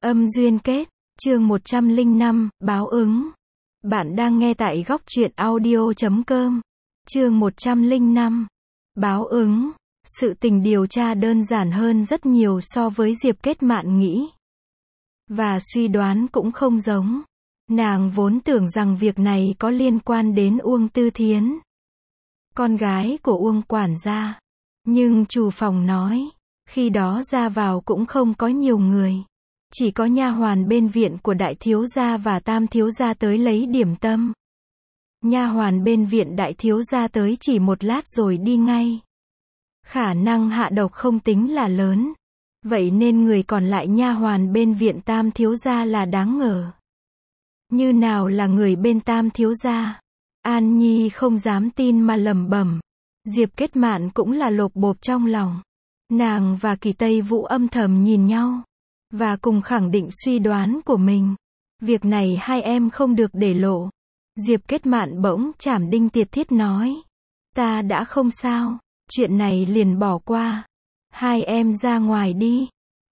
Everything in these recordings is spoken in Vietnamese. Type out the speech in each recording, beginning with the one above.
Âm duyên kết, chương 105, báo ứng. Bạn đang nghe tại góc truyện audio.com. Chương 105, báo ứng. Sự tình điều tra đơn giản hơn rất nhiều so với Diệp Kết Mạn nghĩ. Và suy đoán cũng không giống. Nàng vốn tưởng rằng việc này có liên quan đến Uông Tư Thiến, con gái của Uông quản gia. Nhưng chủ phòng nói, khi đó ra vào cũng không có nhiều người. Chỉ có nha hoàn bên viện của đại thiếu gia và tam thiếu gia tới lấy điểm tâm. Nha hoàn bên viện đại thiếu gia tới chỉ một lát rồi đi ngay. Khả năng hạ độc không tính là lớn. Vậy nên người còn lại nha hoàn bên viện tam thiếu gia là đáng ngờ. Như nào là người bên tam thiếu gia? An Nhi không dám tin mà lẩm bẩm. Diệp Kết Mạn cũng là lột bột trong lòng. Nàng và Kỳ Tây Vũ âm thầm nhìn nhau và cùng khẳng định suy đoán của mình. Việc này hai em không được để lộ. Diệp Kết Mạn bỗng chảm đinh tiệt thiết nói. Ta đã không sao, chuyện này liền bỏ qua. Hai em ra ngoài đi.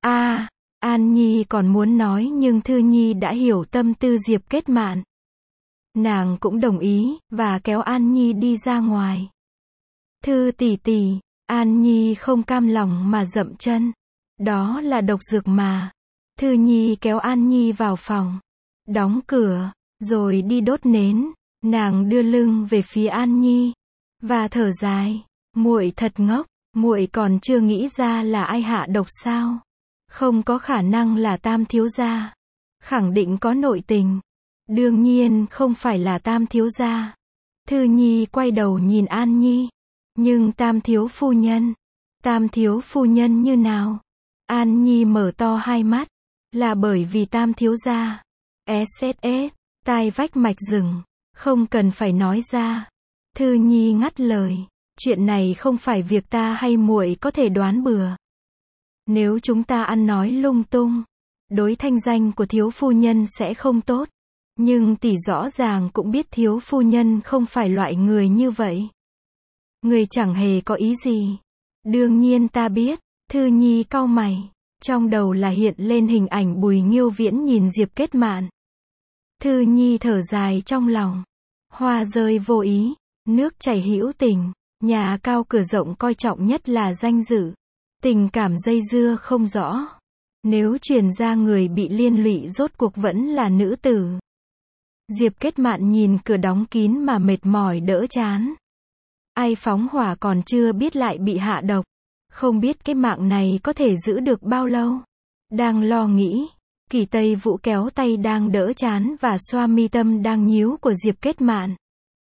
An Nhi còn muốn nói nhưng Thư Nhi đã hiểu tâm tư Diệp Kết Mạn. Nàng cũng đồng ý, và kéo An Nhi đi ra ngoài. Thư tỷ tỷ, An Nhi không cam lòng mà dậm chân. Đó là độc dược mà. Thư Nhi kéo An Nhi vào phòng, đóng cửa, rồi đi đốt nến. Nàng đưa lưng về phía An Nhi và thở dài. Muội thật ngốc, muội còn chưa nghĩ ra là ai hạ độc sao? Không có khả năng là tam thiếu gia. Khẳng định có nội tình. Đương nhiên không phải là tam thiếu gia. Thư Nhi quay đầu nhìn An Nhi. Nhưng tam thiếu phu nhân như nào? An Nhi mở to hai mắt. Là bởi vì tam thiếu gia. SSS, tai vách mạch rừng. Không cần phải nói ra. Thư Nhi ngắt lời. Chuyện này không phải việc ta hay muội có thể đoán bừa. Nếu chúng ta ăn nói lung tung, đối thanh danh của thiếu phu nhân sẽ không tốt. Nhưng tỷ rõ ràng cũng biết thiếu phu nhân không phải loại người như vậy. Người chẳng hề có ý gì. Đương nhiên ta biết. Thư Nhi cau mày. Trong đầu là hiện lên hình ảnh Bùi Nghiêu Viễn nhìn Diệp Kết Mạn. Thư Nhi thở dài trong lòng. Hoa rơi vô ý, nước chảy hữu tình. Nhà cao cửa rộng coi trọng nhất là danh dự. Tình cảm dây dưa không rõ. Nếu truyền ra người bị liên lụy rốt cuộc vẫn là nữ tử. Diệp Kết Mạn nhìn cửa đóng kín mà mệt mỏi đỡ chán. Ai phóng hỏa còn chưa biết lại bị hạ độc. Không biết cái mạng này có thể giữ được bao lâu. Đang lo nghĩ, Kỳ Tây Vũ kéo tay đang đỡ chán và xoa mi tâm đang nhíu của Diệp Kết Mạn.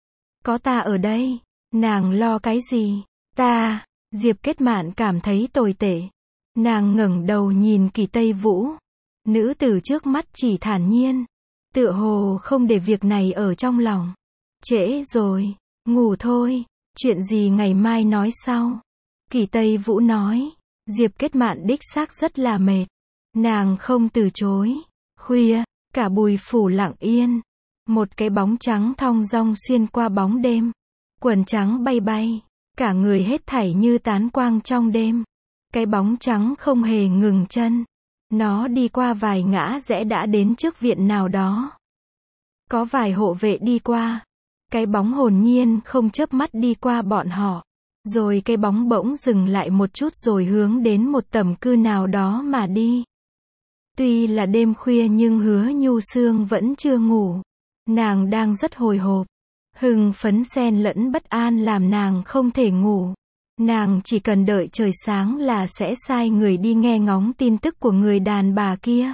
Có ta ở đây, nàng lo cái gì? Ta, Diệp Kết Mạn cảm thấy tồi tệ. Nàng ngẩng đầu nhìn Kỳ Tây Vũ. Nữ tử trước mắt chỉ thản nhiên. Tựa hồ không để việc này ở trong lòng. Trễ rồi, ngủ thôi, chuyện gì ngày mai nói sau. Kỳ Tây Vũ nói. Diệp Kết Mạn đích xác rất là mệt. Nàng không từ chối. Khuya, cả Bùi phủ lặng yên. Một cái bóng trắng thong dong xuyên qua bóng đêm. Quần trắng bay bay. Cả người hết thảy như tán quang trong đêm. Cái bóng trắng không hề ngừng chân. Nó đi qua vài ngã rẽ đã đến trước viện nào đó. Có vài hộ vệ đi qua. Cái bóng hồn nhiên không chớp mắt đi qua bọn họ. Rồi cái bóng bỗng dừng lại một chút rồi hướng đến một tẩm cư nào đó mà đi. Tuy là đêm khuya nhưng Hứa Nhu Sương vẫn chưa ngủ. Nàng đang rất hồi hộp. Hưng phấn xen lẫn bất an làm nàng không thể ngủ. Nàng chỉ cần đợi trời sáng là sẽ sai người đi nghe ngóng tin tức của người đàn bà kia.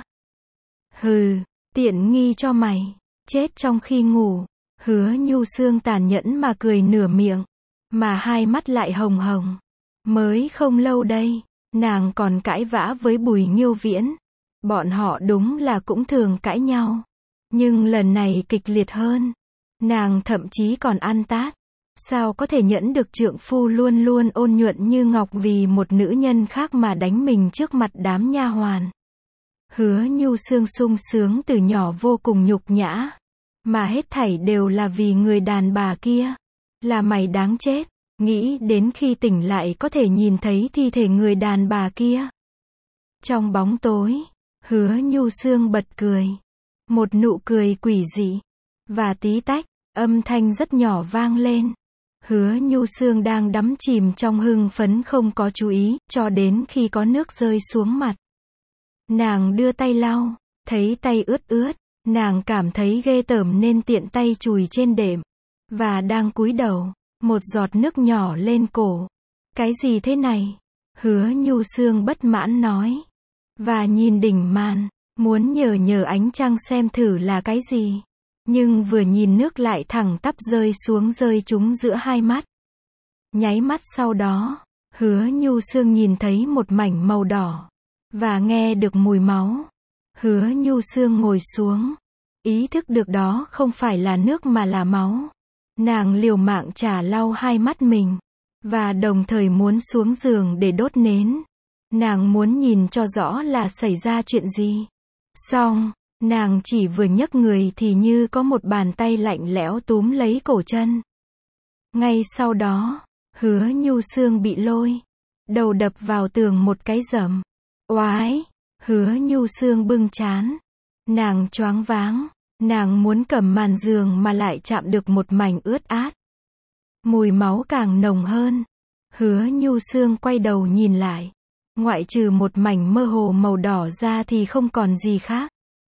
Hừ, tiện nghi cho mày. Chết trong khi ngủ. Hứa Nhu Sương tàn nhẫn mà cười nửa miệng. Mà hai mắt lại hồng hồng. Mới không lâu đây, nàng còn cãi vã với Bùi Nghiêu Viễn. Bọn họ đúng là cũng thường cãi nhau. Nhưng lần này kịch liệt hơn. Nàng thậm chí còn ăn tát. Sao có thể nhẫn được trượng phu luôn luôn ôn nhuận như ngọc vì một nữ nhân khác mà đánh mình trước mặt đám nha hoàn. Hứa Nhu Sương sung sướng từ nhỏ vô cùng nhục nhã. Mà hết thảy đều là vì người đàn bà kia. Là mày đáng chết. Nghĩ đến khi tỉnh lại có thể nhìn thấy thi thể người đàn bà kia. Trong bóng tối, Hứa Nhu Xương bật cười. Một nụ cười quỷ dị. Và tí tách, âm thanh rất nhỏ vang lên. Hứa Nhu Xương đang đắm chìm trong hưng phấn không có chú ý, cho đến khi có nước rơi xuống mặt. Nàng đưa tay lau, thấy tay ướt ướt, nàng cảm thấy ghê tởm nên tiện tay chùi trên đệm. Và đang cúi đầu, một giọt nước nhỏ lên cổ. Cái gì thế này? Hứa Nhu Xương bất mãn nói. Và nhìn đỉnh màn, muốn nhờ ánh trăng xem thử là cái gì. Nhưng vừa nhìn nước lại thẳng tắp rơi xuống rơi trúng giữa hai mắt. Nháy mắt sau đó, Hứa Nhu Xương nhìn thấy một mảnh màu đỏ. Và nghe được mùi máu. Hứa Nhu Xương ngồi xuống. Ý thức được đó không phải là nước mà là máu. Nàng liều mạng chả lau hai mắt mình. Và đồng thời muốn xuống giường để đốt nến. Nàng muốn nhìn cho rõ là xảy ra chuyện gì. Xong, nàng chỉ vừa nhấc người thì như có một bàn tay lạnh lẽo túm lấy cổ chân. Ngay sau đó, Hứa Nhu Xương bị lôi. Đầu đập vào tường một cái rầm. Oái! Hứa Nhu Xương bưng trán. Nàng choáng váng. Nàng muốn cầm màn giường mà lại chạm được một mảnh ướt át. Mùi máu càng nồng hơn. Hứa Nhu Xương quay đầu nhìn lại. Ngoại trừ một mảnh mơ hồ màu đỏ ra thì không còn gì khác.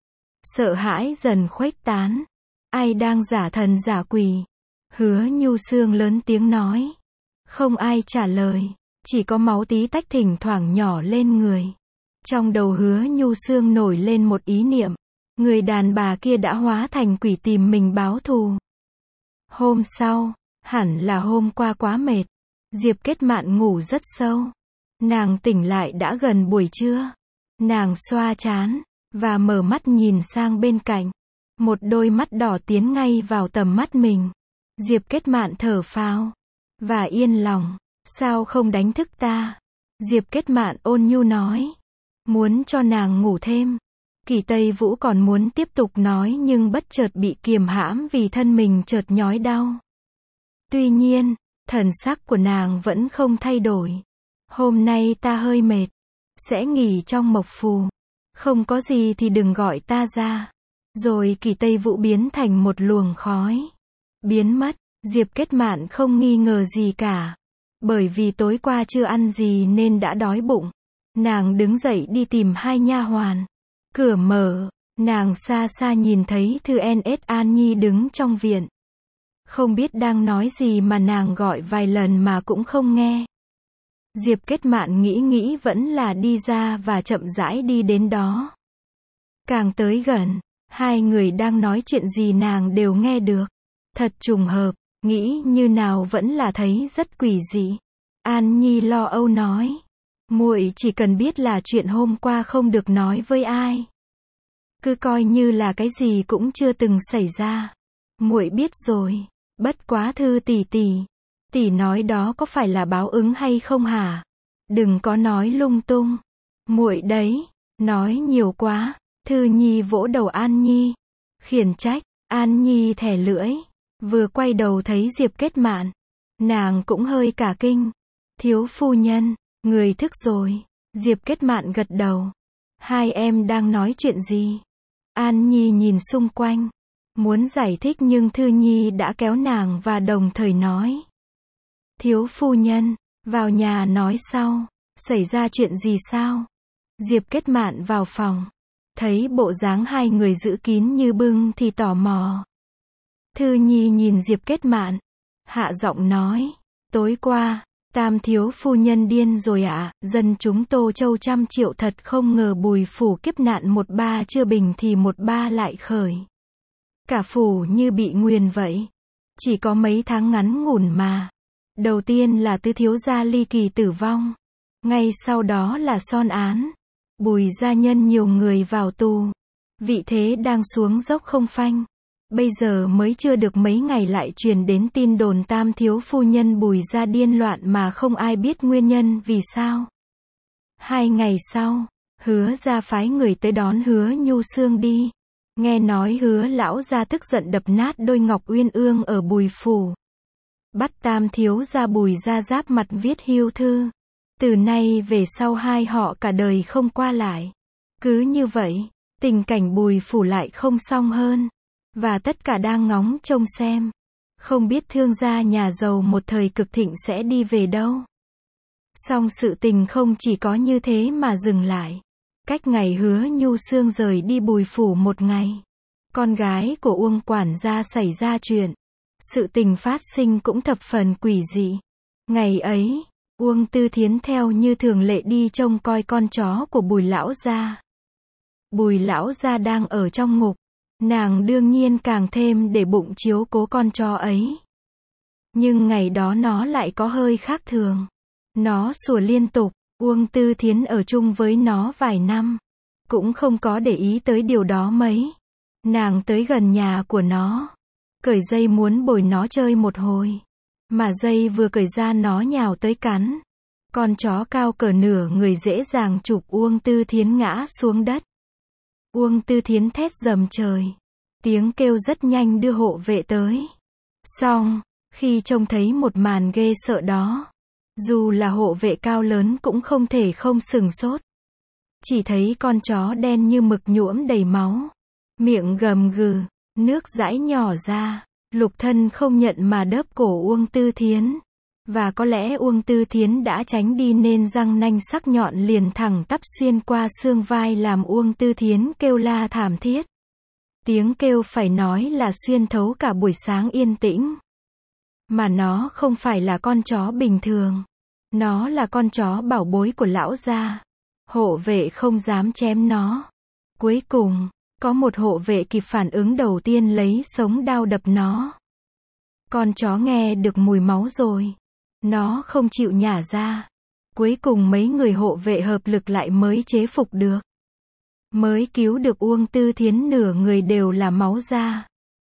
Sợ hãi dần khuếch tán. Ai đang giả thần giả quỷ? Hứa Nhu Xương lớn tiếng nói. Không ai trả lời. Chỉ có máu tí tách thỉnh thoảng nhỏ lên người. Trong đầu Hứa Nhu Xương nổi lên một ý niệm. Người đàn bà kia đã hóa thành quỷ tìm mình báo thù. Hôm sau, hẳn là hôm qua quá mệt. Diệp Kết Mạn ngủ rất sâu. Nàng tỉnh lại đã gần buổi trưa. Nàng xoa trán, và mở mắt nhìn sang bên cạnh. Một đôi mắt đỏ tiến ngay vào tầm mắt mình. Diệp Kết Mạn thở phào. Và yên lòng. Sao không đánh thức ta? Diệp Kết Mạn ôn nhu nói. Muốn cho nàng ngủ thêm. Kỳ Tây Vũ còn muốn tiếp tục nói nhưng bất chợt bị kiềm hãm vì thân mình chợt nhói đau. Tuy nhiên, thần sắc của nàng vẫn không thay đổi. Hôm nay ta hơi mệt. Sẽ nghỉ trong mộc phù. Không có gì thì đừng gọi ta ra. Rồi Kỳ Tây Vũ biến thành một luồng khói. Biến mất. Diệp Kết Mạn không nghi ngờ gì cả. Bởi vì tối qua chưa ăn gì nên đã đói bụng. Nàng đứng dậy đi tìm hai nha hoàn. Cửa mở, nàng xa xa nhìn thấy Thư N.S. An Nhi đứng trong viện. Không biết đang nói gì mà nàng gọi vài lần mà cũng không nghe. Diệp Kết Mạn nghĩ vẫn là đi ra và chậm rãi đi đến đó. Càng tới gần, hai người đang nói chuyện gì nàng đều nghe được. Thật trùng hợp, nghĩ như nào vẫn là thấy rất quỷ dị. An Nhi lo âu nói. Muội chỉ cần biết là chuyện hôm qua không được nói với ai. Cứ coi như là cái gì cũng chưa từng xảy ra. Muội biết rồi. Bất quá Thư tỷ nói đó có phải là báo ứng hay không hả? Đừng có nói lung tung. Muội đấy, nói nhiều quá. Thư Nhi vỗ đầu An Nhi. Khiển trách. An Nhi thè lưỡi. Vừa quay đầu thấy Diệp Kết Mạn. Nàng cũng hơi cả kinh. Thiếu phu nhân, người thức rồi. Diệp Kết Mạn gật đầu. Hai em đang nói chuyện gì? An Nhi nhìn xung quanh. Muốn giải thích nhưng Thư Nhi đã kéo nàng và đồng thời nói. Thiếu phu nhân, vào nhà nói sau. Xảy ra chuyện gì sao? Diệp Kết Mạn vào phòng. Thấy bộ dáng hai người giữ kín như bưng thì tò mò. Thư Nhi nhìn Diệp Kết Mạn. Hạ giọng nói. Tối qua, Tam thiếu phu nhân điên rồi ạ. Dân chúng Tô Châu trăm triệu thật không ngờ Bùi phủ kiếp nạn 13 chưa bình thì 13 lại khởi. Cả phủ như bị nguyền vậy. Chỉ có mấy tháng ngắn ngủn mà. Đầu tiên là Tứ thiếu gia ly kỳ tử vong. Ngay sau đó là son án. Bùi gia nhân nhiều người vào tù. Vị thế đang xuống dốc không phanh. Bây giờ mới chưa được mấy ngày lại truyền đến tin đồn Tam thiếu phu nhân Bùi gia điên loạn mà không ai biết nguyên nhân vì sao. 2 ngày sau, Hứa gia phái người tới đón Hứa Nhu Xương đi. Nghe nói Hứa lão gia tức giận đập nát đôi ngọc uyên ương ở Bùi phủ. Bắt Tam thiếu gia Bùi gia giáp mặt viết hưu thư. Từ nay về sau hai họ cả đời không qua lại. Cứ như vậy, tình cảnh Bùi Phủ lại không xong hơn. Và tất cả đang ngóng trông xem. Không biết thương gia nhà giàu một thời cực thịnh sẽ đi về đâu. Song sự tình không chỉ có như thế mà dừng lại. Cách ngày Hứa Nhu Sương rời đi Bùi Phủ một ngày, con gái của Uông quản gia xảy ra chuyện. Sự tình phát sinh cũng thập phần quỷ dị. Ngày ấy, Uông Tư Thiến theo như thường lệ đi trông coi con chó của Bùi lão gia. Bùi lão gia đang ở trong ngục. Nàng đương nhiên càng thêm để bụng chiếu cố con chó ấy. Nhưng ngày đó nó lại có hơi khác thường. Nó sủa liên tục. Uông Tư Thiến ở chung với nó vài năm, cũng không có để ý tới điều đó mấy. Nàng tới gần nhà của nó, cởi dây muốn bồi nó chơi một hồi. Mà dây vừa cởi ra nó nhào tới cắn. Con chó cao cỡ nửa người dễ dàng chụp Uông Tư Thiến ngã xuống đất. Uông Tư Thiến thét rầm trời. Tiếng kêu rất nhanh đưa hộ vệ tới. Xong, khi trông thấy một màn ghê sợ đó, dù là hộ vệ cao lớn cũng không thể không sửng sốt. Chỉ thấy con chó đen như mực nhuộm đầy máu. Miệng gầm gừ, nước dãi nhỏ ra. Lục Thân không nhận mà đớp cổ Uông Tư Thiến. Và có lẽ Uông Tư Thiến đã tránh đi nên răng nanh sắc nhọn liền thẳng tắp xuyên qua xương vai làm Uông Tư Thiến kêu la thảm thiết. Tiếng kêu phải nói là xuyên thấu cả buổi sáng yên tĩnh. Mà nó không phải là con chó bình thường. Nó là con chó bảo bối của lão gia. Hộ vệ không dám chém nó. Cuối cùng, có một hộ vệ kịp phản ứng đầu tiên lấy sống đao đập nó. Con chó nghe được mùi máu rồi. Nó không chịu nhả ra. Cuối cùng mấy người hộ vệ hợp lực lại mới chế phục được. Mới cứu được Uông Tư Thiến, nửa người đều là máu ra.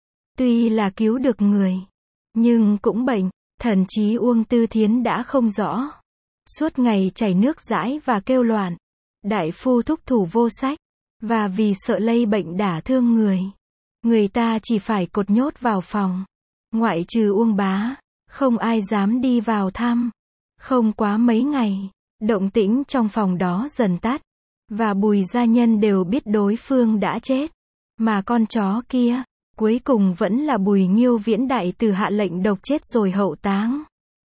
Tuy là cứu được người, nhưng cũng bệnh. Thần trí Uông Tư Thiến đã không rõ. Suốt ngày chảy nước dãi và kêu loạn. Đại phu thúc thủ vô sách. Và vì sợ lây bệnh đả thương người, người ta chỉ phải cột nhốt vào phòng. Ngoại trừ Uông bá, không ai dám đi vào thăm. Không quá mấy ngày, động tĩnh trong phòng đó dần tắt. Và Bùi gia nhân đều biết đối phương đã chết. Mà con chó kia, cuối cùng vẫn là Bùi Nghiêu Viễn đại tử hạ lệnh độc chết rồi hậu táng.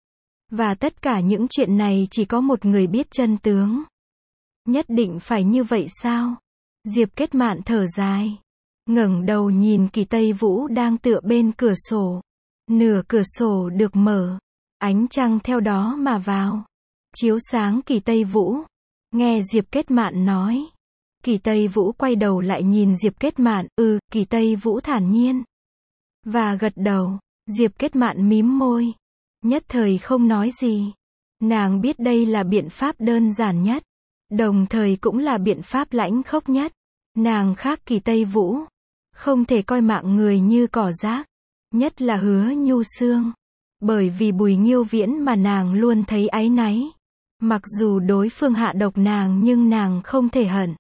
Và tất cả những chuyện này chỉ có một người biết chân tướng. Nhất định phải như vậy sao? Diệp Kết Mạn thở dài, ngẩng đầu nhìn Kỳ Tây Vũ đang tựa bên cửa sổ. Nửa cửa sổ được mở, ánh trăng theo đó mà vào, chiếu sáng Kỳ Tây Vũ. Nghe Diệp Kết Mạn nói, Kỳ Tây Vũ quay đầu lại nhìn Diệp Kết Mạn. Kỳ Tây Vũ thản nhiên và gật đầu. Diệp Kết Mạn mím môi, nhất thời không nói gì. Nàng biết đây là biện pháp đơn giản nhất, đồng thời cũng là biện pháp lãnh khốc nhất. Nàng khác Kỳ Tây Vũ, không thể coi mạng người như cỏ rác, nhất là Hứa Nhu Sương. Bởi vì Bùi Nghiêu Viễn mà nàng luôn thấy áy náy. Mặc dù đối phương hạ độc nàng nhưng nàng không thể hận.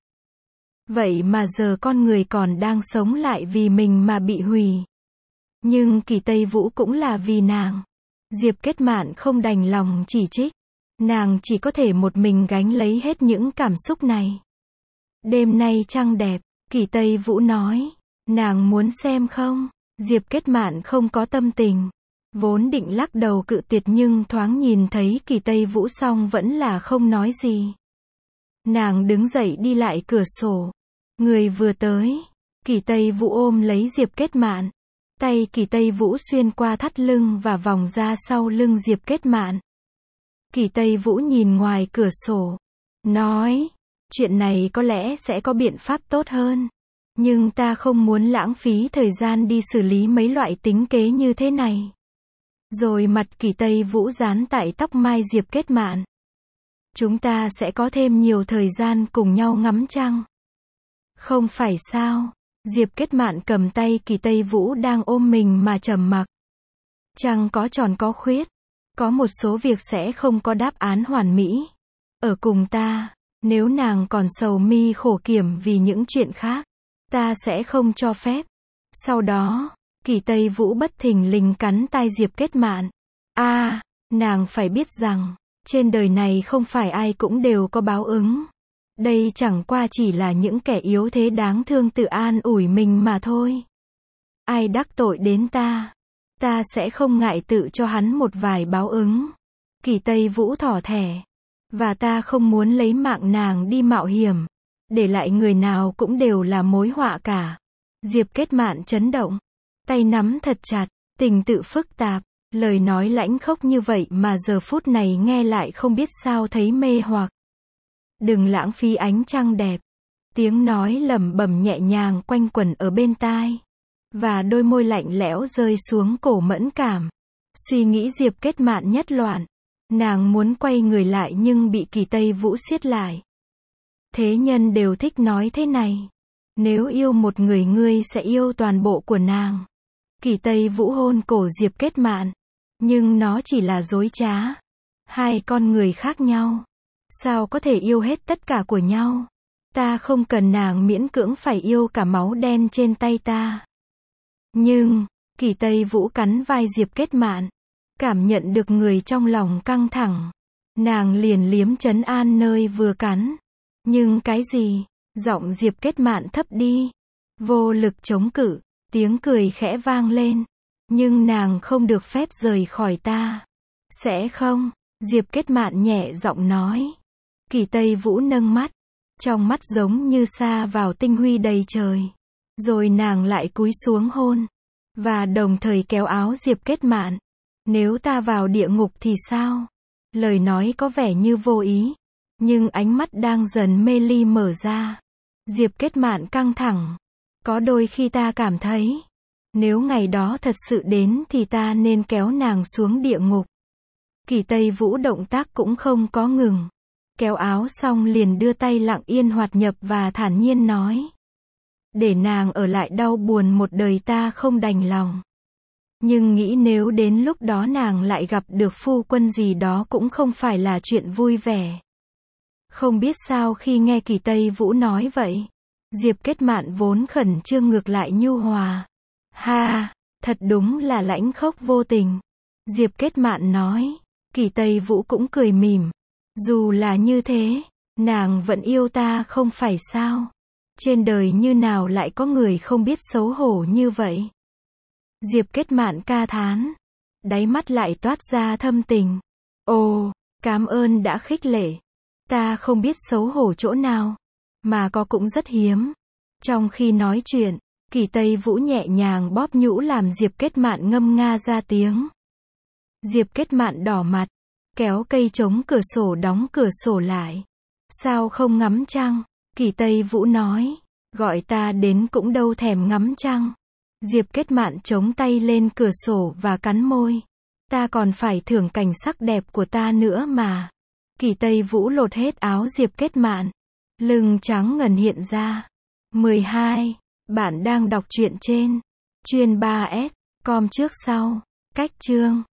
Vậy mà giờ con người còn đang sống lại vì mình mà bị hủy. Nhưng Kỳ Tây Vũ cũng là vì nàng. Diệp Kết Mạn không đành lòng chỉ trích. Nàng chỉ có thể một mình gánh lấy hết những cảm xúc này. Đêm nay trăng đẹp, Kỳ Tây Vũ nói. Nàng muốn xem không? Diệp Kết Mạn không có tâm tình. Vốn định lắc đầu cự tuyệt nhưng thoáng nhìn thấy Kỳ Tây Vũ xong vẫn là không nói gì. Nàng đứng dậy đi lại cửa sổ. Người vừa tới, Kỳ Tây Vũ ôm lấy Diệp Kết Mạn. Tay Kỳ Tây Vũ xuyên qua thắt lưng và vòng ra sau lưng Diệp Kết Mạn. Kỳ Tây Vũ nhìn ngoài cửa sổ, nói, chuyện này có lẽ sẽ có biện pháp tốt hơn. Nhưng ta không muốn lãng phí thời gian đi xử lý mấy loại tính kế như thế này. Rồi mặt Kỳ Tây Vũ dán tại tóc mai Diệp Kết Mạn. Chúng ta sẽ có thêm nhiều thời gian cùng nhau ngắm trăng. Không phải sao? Diệp Kết Mạn cầm tay Kỳ Tây Vũ đang ôm mình mà trầm mặc. Trăng có tròn có khuyết. Có một số việc sẽ không có đáp án hoàn mỹ. Ở cùng ta, nếu nàng còn sầu mi khổ kiểm vì những chuyện khác, ta sẽ không cho phép. Sau đó, Kỳ Tây Vũ bất thình lình cắn tai Diệp Kết Mạn. Nàng phải biết rằng, trên đời này không phải ai cũng đều có báo ứng. Đây chẳng qua chỉ là những kẻ yếu thế đáng thương tự an ủi mình mà thôi. Ai đắc tội đến ta, ta sẽ không ngại tự cho hắn một vài báo ứng. Kỳ Tây Vũ thỏ thẻ. Và ta không muốn lấy mạng nàng đi mạo hiểm. Để lại người nào cũng đều là mối họa cả. Diệp Kết Mạn chấn động. Tay nắm thật chặt, tình tự phức tạp. Lời nói lãnh khốc như vậy mà giờ phút này nghe lại không biết sao thấy mê hoặc. Đừng lãng phí ánh trăng đẹp. Tiếng nói lẩm bẩm nhẹ nhàng quanh quẩn ở bên tai. Và đôi môi lạnh lẽo rơi xuống cổ mẫn cảm. Suy nghĩ Diệp Kết Mạn nhất loạn. Nàng muốn quay người lại nhưng bị Kỳ Tây Vũ siết lại. Thế nhân đều thích nói thế này. Nếu yêu một người ngươi sẽ yêu toàn bộ của nàng. Kỳ Tây Vũ hôn cổ Diệp Kết Mạn. Nhưng nó chỉ là dối trá. Hai con người khác nhau. Sao có thể yêu hết tất cả của nhau? Ta không cần nàng miễn cưỡng phải yêu cả máu đen trên tay ta. Nhưng, Kỳ Tây Vũ cắn vai Diệp Kết Mạn. Cảm nhận được người trong lòng căng thẳng. Nàng liền liếm trấn an nơi vừa cắn. Nhưng cái gì? Giọng Diệp Kết Mạn thấp đi. Vô lực chống cự. Tiếng cười khẽ vang lên. Nhưng nàng không được phép rời khỏi ta. Sẽ không? Diệp Kết Mạn nhẹ giọng nói. Kỳ Tây Vũ nâng mắt. Trong mắt giống như sa vào tinh huy đầy trời. Rồi nàng lại cúi xuống hôn. Và đồng thời kéo áo Diệp Kết Mạn. Nếu ta vào địa ngục thì sao? Lời nói có vẻ như vô ý. Nhưng ánh mắt đang dần mê ly mở ra. Diệp Kết Mạn căng thẳng. Có đôi khi ta cảm thấy. Nếu ngày đó thật sự đến thì ta nên kéo nàng xuống địa ngục. Kỳ Tây Vũ động tác cũng không có ngừng. Kéo áo xong liền đưa tay lặng yên hoạt nhập và thản nhiên nói. Để nàng ở lại đau buồn một đời ta không đành lòng. Nhưng nghĩ nếu đến lúc đó nàng lại gặp được phu quân gì đó cũng không phải là chuyện vui vẻ. Không biết sao khi nghe Kỳ Tây Vũ nói vậy. Diệp Kết Mạn vốn khẩn trương ngược lại nhu hòa. Ha, thật đúng là lãnh khốc vô tình. Diệp Kết Mạn nói. Kỳ Tây Vũ cũng cười mỉm. Dù là như thế, nàng vẫn yêu ta không phải sao? Trên đời như nào lại có người không biết xấu hổ như vậy? Diệp Kết Mạn ca thán. Đáy mắt lại toát ra thâm tình. Ồ, cảm ơn đã khích lệ. Ta không biết xấu hổ chỗ nào. Mà có cũng rất hiếm. Trong khi nói chuyện, Kỳ Tây Vũ nhẹ nhàng bóp nhũ làm Diệp Kết Mạn ngâm nga ra tiếng. Diệp Kết Mạn đỏ mặt. Kéo cây chống cửa sổ đóng cửa sổ lại. Sao không ngắm trăng? Kỳ Tây Vũ nói. Gọi ta đến cũng đâu thèm ngắm trăng. Diệp Kết Mạn chống tay lên cửa sổ và cắn môi. Ta còn phải thưởng cảnh sắc đẹp của ta nữa mà. Kỳ Tây Vũ lột hết áo Diệp Kết Mạn. Lưng trắng ngần hiện ra. 12. Bạn đang đọc truyện trên chuyên 3S com trước sau. Cách chương